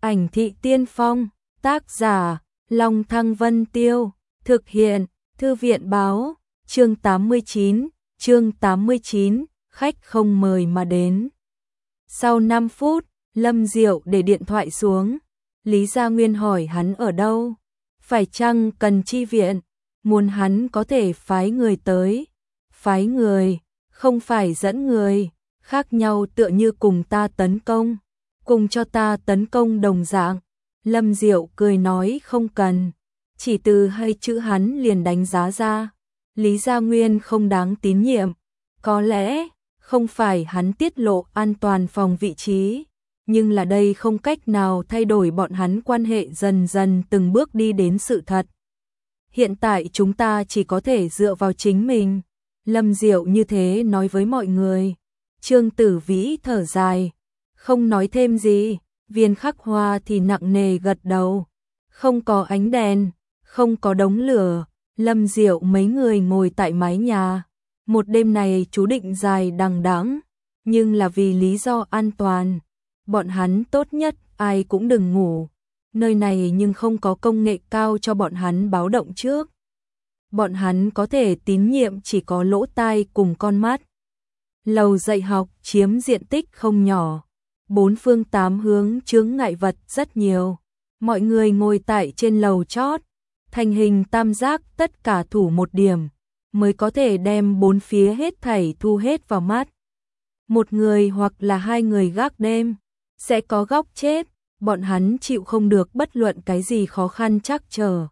Ảnh thị tiên phong, tác giả, Long Thăng Vân Tiêu, thực hiện, Thư viện báo, chương 89, khách không mời mà đến. Sau 5 phút, Lâm Diệu để điện thoại xuống, Lý Gia Nguyên hỏi hắn ở đâu, phải chăng cần chi viện, muốn hắn có thể phái người tới. Phái người, không phải dẫn người, khác nhau tựa như cùng ta tấn công, cùng cho ta tấn công đồng dạng. Lâm Diệu cười nói không cần, chỉ từ hai chữ hắn liền đánh giá ra. Lý Gia Nguyên không đáng tín nhiệm, có lẽ không phải hắn tiết lộ an toàn phòng vị trí, nhưng là đây không cách nào thay đổi bọn hắn quan hệ dần dần từng bước đi đến sự thật. Hiện tại chúng ta chỉ có thể dựa vào chính mình. Lâm Diệu như thế nói với mọi người. Trương Tử Vĩ thở dài, không nói thêm gì. Viên Khắc Hoa thì nặng nề gật đầu. Không có ánh đèn, không có đống lửa, Lâm Diệu mấy người ngồi tại mái nhà. Một đêm này chú định dài đằng đẵng, nhưng là vì lý do an toàn. Bọn hắn tốt nhất ai cũng đừng ngủ. Nơi này nhưng không có công nghệ cao cho bọn hắn báo động trước. Bọn hắn có thể tín nhiệm chỉ có lỗ tai cùng con mắt. Lầu dạy học chiếm diện tích không nhỏ. 4 phương 8 hướng chướng ngại vật rất nhiều. Mọi người ngồi tại trên lầu chót, thành hình tam giác tất cả thủ một điểm, mới có thể đem bốn phía hết thảy thu hết vào mắt. Một người hoặc là hai người gác đêm, sẽ có góc chết, bọn hắn chịu không được bất luận cái gì khó khăn trắc trở.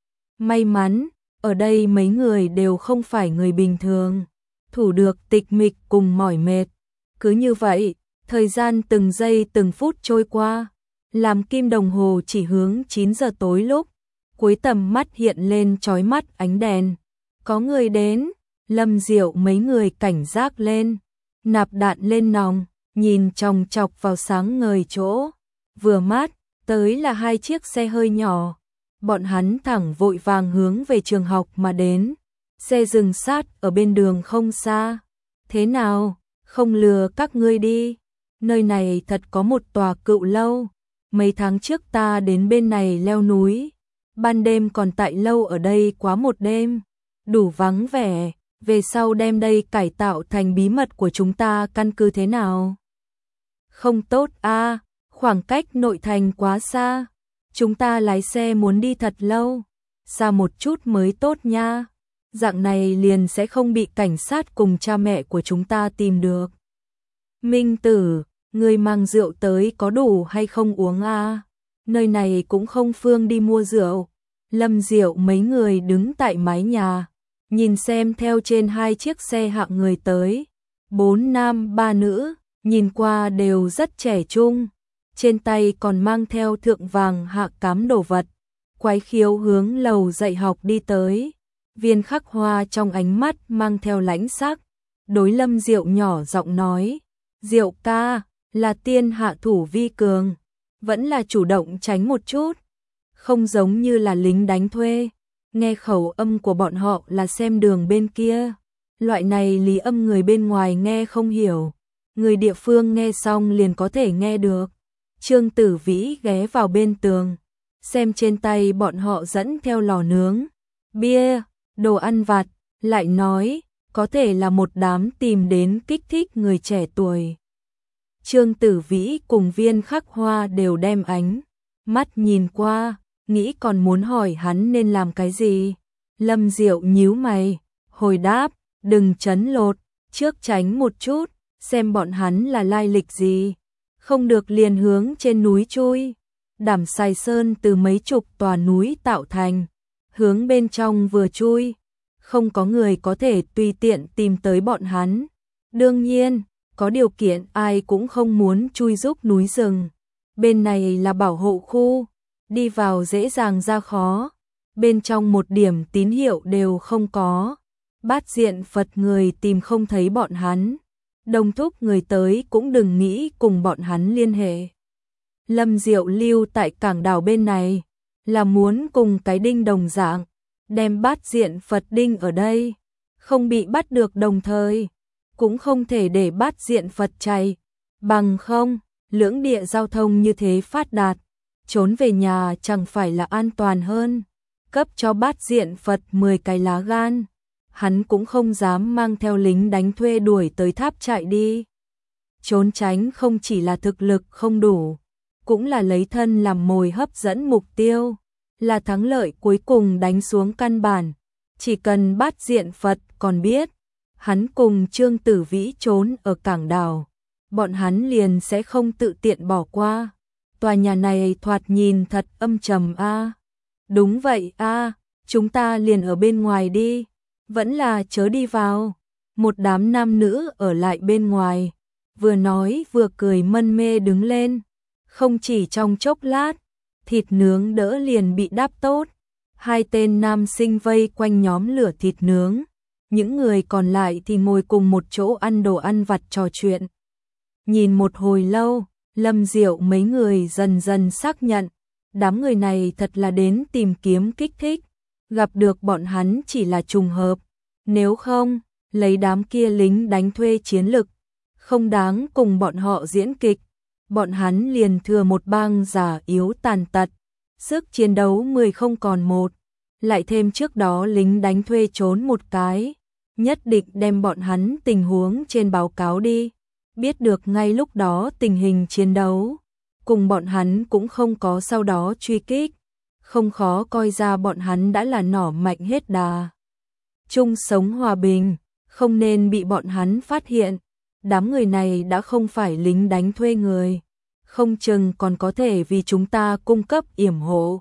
May mắn, ở đây mấy người đều không phải người bình thường, thủ được tịch mịch cùng mỏi mệt. Cứ như vậy, thời gian từng giây từng phút trôi qua, làm kim đồng hồ chỉ hướng 9 giờ tối lúc, cuối tầm mắt hiện lên chói mắt ánh đèn. Có người đến, Lâm Diệu mấy người cảnh giác lên, nạp đạn lên nòng, nhìn chòng chọc vào sáng ngời chỗ. Vừa mát, tới là 2 chiếc xe hơi nhỏ. Bọn hắn thẳng vội vàng hướng về trường học mà đến. Xe dừng sát ở bên đường không xa. Thế nào, không lừa các ngươi đi. Nơi này thật có một tòa cựu lâu. Mấy tháng trước ta đến bên này leo núi. Ban đêm còn tại lâu ở đây quá một đêm. Đủ vắng vẻ, về sau đem đây cải tạo thành bí mật của chúng ta căn cứ thế nào? Không tốt a, khoảng cách nội thành quá xa. Chúng ta lái xe muốn đi thật lâu, xa một chút mới tốt nha. Dạng này liền sẽ không bị cảnh sát cùng cha mẹ của chúng ta tìm được. Minh Tử, người mang rượu tới có đủ hay không uống a? Nơi này cũng không phương đi mua rượu. Lâm Diệu mấy người đứng tại mái nhà, nhìn xem theo trên 2 chiếc xe hạng người tới. 4 nam 3 nữ, nhìn qua đều rất trẻ trung. Trên tay còn mang theo thượng vàng hạ cám đồ vật. Quái khiếu hướng lầu dạy học đi tới. Viên Khắc Hoa trong ánh mắt mang theo lãnh sắc. Đối Lâm Diệu nhỏ giọng nói. Diệu ca, là tiên hạ thủ vi cường. Vẫn là chủ động tránh một chút. Không giống như là lính đánh thuê. Nghe khẩu âm của bọn họ là xem đường bên kia. Loại này lý âm người bên ngoài nghe không hiểu. Người địa phương nghe xong liền có thể nghe được. Trương Tử Vĩ ghé vào bên tường, xem trên tay bọn họ dẫn theo lò nướng, bia, đồ ăn vặt, lại nói, có thể là một đám tìm đến kích thích người trẻ tuổi. Trương Tử Vĩ cùng Viên Khắc Hoa đều đem ánh mắt nhìn qua, nghĩ còn muốn hỏi hắn nên làm cái gì. Lâm Diệu nhíu mày, hồi đáp, đừng chấn lột, trước tránh một chút, xem bọn hắn là lai lịch gì. Không được liền hướng trên núi chui. Đảm Sài Sơn từ mấy chục tòa núi tạo thành, hướng bên trong vừa chui, không có người có thể tùy tiện tìm tới bọn hắn. Đương nhiên, có điều kiện ai cũng không muốn chui rúc núi rừng. Bên này là bảo hộ khu, đi vào dễ dàng ra khó. Bên trong một điểm tín hiệu đều không có. Bát diện Phật người tìm không thấy bọn hắn. Đồng thúc người tới cũng đừng nghĩ cùng bọn hắn liên hệ. Lâm Diệu lưu tại cảng đảo bên này, là muốn cùng cái đinh đồng dạng, đem bát diện Phật đinh ở đây, không bị bắt được đồng thời, cũng không thể để bát diện Phật chạy, bằng không, lưỡng địa giao thông như thế phát đạt, trốn về nhà chẳng phải là an toàn hơn. Cấp cho Bát Diện Phật 10 cái lá gan, hắn cũng không dám mang theo lính đánh thuê đuổi tới tháp trại đi. Trốn tránh không chỉ là thực lực không đủ, cũng là lấy thân làm mồi hấp dẫn mục tiêu, là thắng lợi cuối cùng đánh xuống căn bản. Chỉ cần Bát Diện Phật còn biết, hắn cùng Trương Tử Vĩ trốn ở cảng đảo, bọn hắn liền sẽ không tự tiện bỏ qua. Tòa nhà này thoạt nhìn thật âm trầm a. Đúng vậy a, chúng ta liền ở bên ngoài đi, vẫn là chớ đi vào. Một đám nam nữ ở lại bên ngoài, vừa nói vừa cười mân mê đứng lên. Không chỉ trong chốc lát, thịt nướng đỡ liền bị đáp tốt. Hai tên nam sinh vây quanh nhóm lửa thịt nướng, những người còn lại thì ngồi cùng một chỗ ăn đồ ăn vặt trò chuyện. Nhìn một hồi lâu, Lâm Diệu mấy người dần dần xác nhận, đám người này thật là đến tìm kiếm kích thích, gặp được bọn hắn chỉ là trùng hợp, nếu không, lấy đám kia lính đánh thuê chiến lực, không đáng cùng bọn họ diễn kịch, bọn hắn liền thừa một bang già yếu tàn tật, sức chiến đấu 10 không còn một, lại thêm trước đó lính đánh thuê trốn một cái, nhất định đem bọn hắn tình huống trên báo cáo đi, biết được ngay lúc đó tình hình chiến đấu, cùng bọn hắn cũng không có sau đó truy kích, không khó coi ra bọn hắn đã là nỏ mạnh hết đà. Chung sống hòa bình, không nên bị bọn hắn phát hiện, đám người này đã không phải lính đánh thuê người, không chừng còn có thể vì chúng ta cung cấp yểm hộ.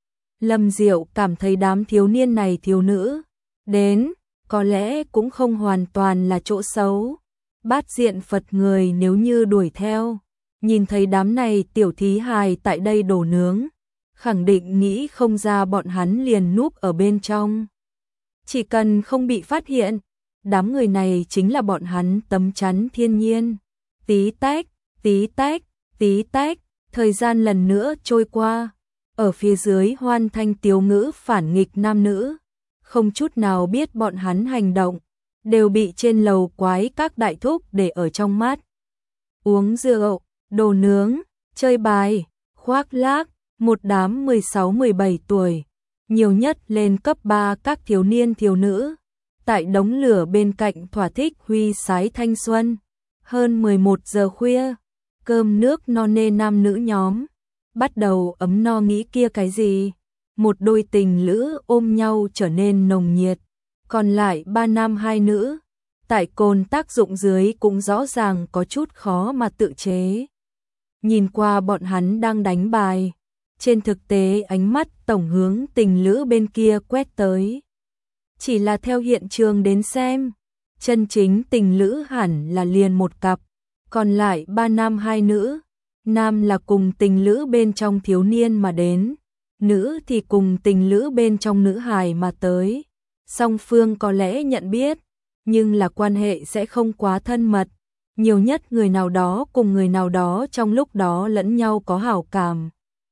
Lâm Diệu cảm thấy đám thiếu niên này thiếu nữ, đến, có lẽ cũng không hoàn toàn là chỗ xấu. Bát Diện Phật người nếu như đuổi theo, nhìn thấy đám này tiểu thí hài tại đây đổ nướng, khẳng định nghĩ không ra bọn hắn liền núp ở bên trong. Chỉ cần không bị phát hiện, đám người này chính là bọn hắn tấm chắn thiên nhiên. Tí tách, tí tách, tí tách, thời gian lần nữa trôi qua, ở phía dưới hoan thanh tiếu ngữ phản nghịch nam nữ, không chút nào biết bọn hắn hành động, đều bị trên lầu quái các đại thúc để ở trong mắt. Uống rượu, đồ nướng, chơi bài, khoác lác, một đám 16-17 tuổi, nhiều nhất lên cấp 3 các thiếu niên thiếu nữ, tại đống lửa bên cạnh thỏa thích huy sái thanh xuân. Hơn 11 giờ khuya, cơm nước no nê nam nữ nhóm, bắt đầu ấm no nghĩ kia cái gì, một đôi tình lữ ôm nhau trở nên nồng nhiệt, còn lại 3 nam 2 nữ, tại cồn tác dụng dưới cũng rõ ràng có chút khó mà tự chế. Nhìn qua bọn hắn đang đánh bài, trên thực tế ánh mắt tổng hướng tình lữ bên kia quét tới. Chỉ là theo hiện trường đến xem, chân chính tình lữ hẳn là liền một cặp, còn lại 3 nam 2 nữ, nam là cùng tình lữ bên trong thiếu niên mà đến, nữ thì cùng tình lữ bên trong nữ hài mà tới. Song phương có lẽ nhận biết, nhưng là quan hệ sẽ không quá thân mật, nhiều nhất người nào đó cùng người nào đó trong lúc đó lẫn nhau có hảo cảm.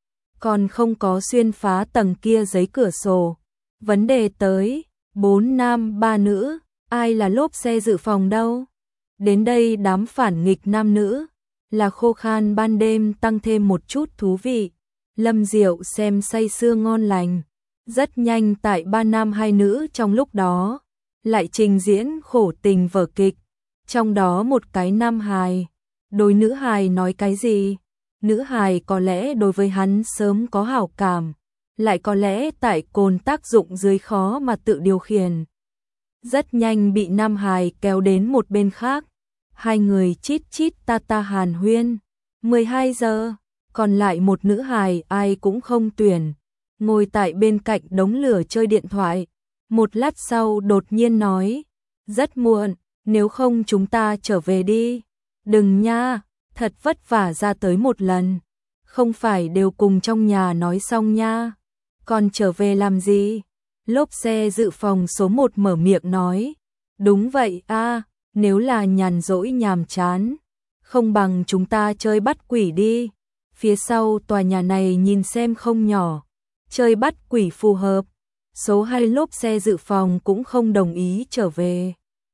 Còn không có xuyên phá tầng kia giấy cửa sổ. Vấn đề tới, 4 nam 3 nữ, ai là lốp xe dự phòng đâu? Đến đây đám phản nghịch nam nữ, là khô khan ban đêm tăng thêm một chút thú vị. Lâm Diệu xem say sưa ngon lành, rất nhanh tại 3 nam 2 nữ trong lúc đó, lại trình diễn khổ tình vở kịch, trong đó một cái nam hài, đối nữ hài nói cái gì? Nữ hài có lẽ đối với hắn sớm có hảo cảm, lại có lẽ tại cồn tác dụng dưới khó mà tự điều khiển. Rất nhanh bị nam hài kéo đến một bên khác, hai người chít chít ta ta hàn huyên. 12 giờ, còn lại một nữ hài ai cũng không tuyển, ngồi tại bên cạnh đống lửa chơi điện thoại. Một lát sau đột nhiên nói, rất muộn, nếu không chúng ta trở về đi. Đừng nha, thật vất vả ra tới một lần, không phải đều cùng trong nhà nói xong nha, còn trở về làm gì? Lốp xe dự phòng số 1 mở miệng nói, đúng vậy a, nếu là nhàn rỗi nhàm chán, không bằng chúng ta chơi bắt quỷ đi, phía sau tòa nhà này nhìn xem không nhỏ, chơi bắt quỷ phù hợp. Số 2 lốp xe dự phòng cũng không đồng ý trở về.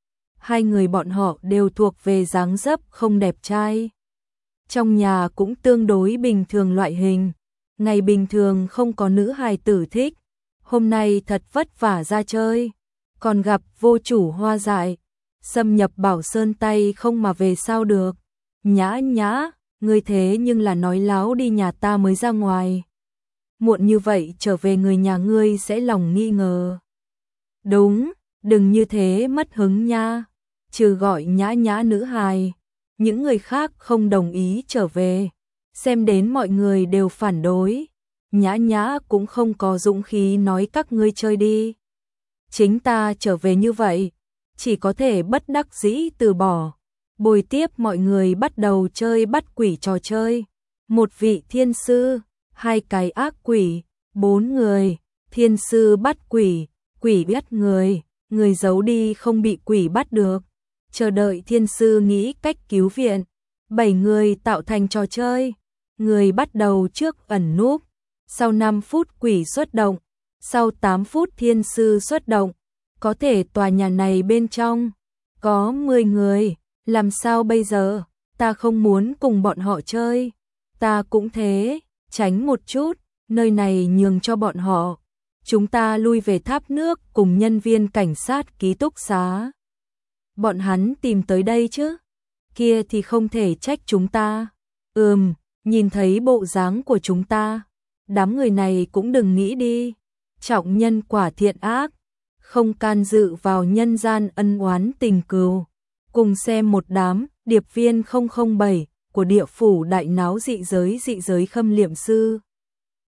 Hai người bọn họ đều thuộc về dáng dấp không đẹp trai, trong nhà cũng tương đối bình thường loại hình, ngày bình thường không có nữ hài tử thích, hôm nay thật vất vả ra chơi, còn gặp vô chủ hoa dại, xâm nhập Bảo Sơn tay không mà về sao được. Nhã Nhã, ngươi thế nhưng là nói láo đi, nhà ta mới ra ngoài. Muộn như vậy trở về người nhà ngươi sẽ lòng nghi ngờ. Đúng, đừng như thế mất hứng nha. Trừ gọi Nhã Nhã nữ hài, những người khác không đồng ý trở về. Xem đến mọi người đều phản đối, Nhã Nhã cũng không có dũng khí nói các ngươi chơi đi. Chính ta trở về như vậy, chỉ có thể bất đắc dĩ từ bỏ. Bồi tiếp mọi người bắt đầu chơi bắt quỷ trò chơi. Một vị thiên sư, hai cái ác quỷ, 4 người, thiên sư bắt quỷ, quỷ bắt người, người giấu đi không bị quỷ bắt được. Chờ đợi thiên sư nghĩ cách cứu viện, 7 người tạo thành trò chơi. Người bắt đầu trước ẩn núp, sau 5 phút quỷ xuất động, sau 8 phút thiên sư xuất động. Có thể tòa nhà này bên trong có 10 người, làm sao bây giờ? Ta không muốn cùng bọn họ chơi. Ta cũng thế, tránh một chút, nơi này nhường cho bọn họ. Chúng ta lui về tháp nước cùng nhân viên cảnh sát ký túc xá. Bọn hắn tìm tới đây chứ? Kia thì không thể trách chúng ta. Nhìn thấy bộ dáng của chúng ta, đám người này cũng đừng nghĩ đi. Trọng nhân quả thiện ác, không can dự vào nhân gian ân oán tình cừu. Cùng xem một đám điệp viên 007 của địa phủ đại náo dị giới khâm liệm sư.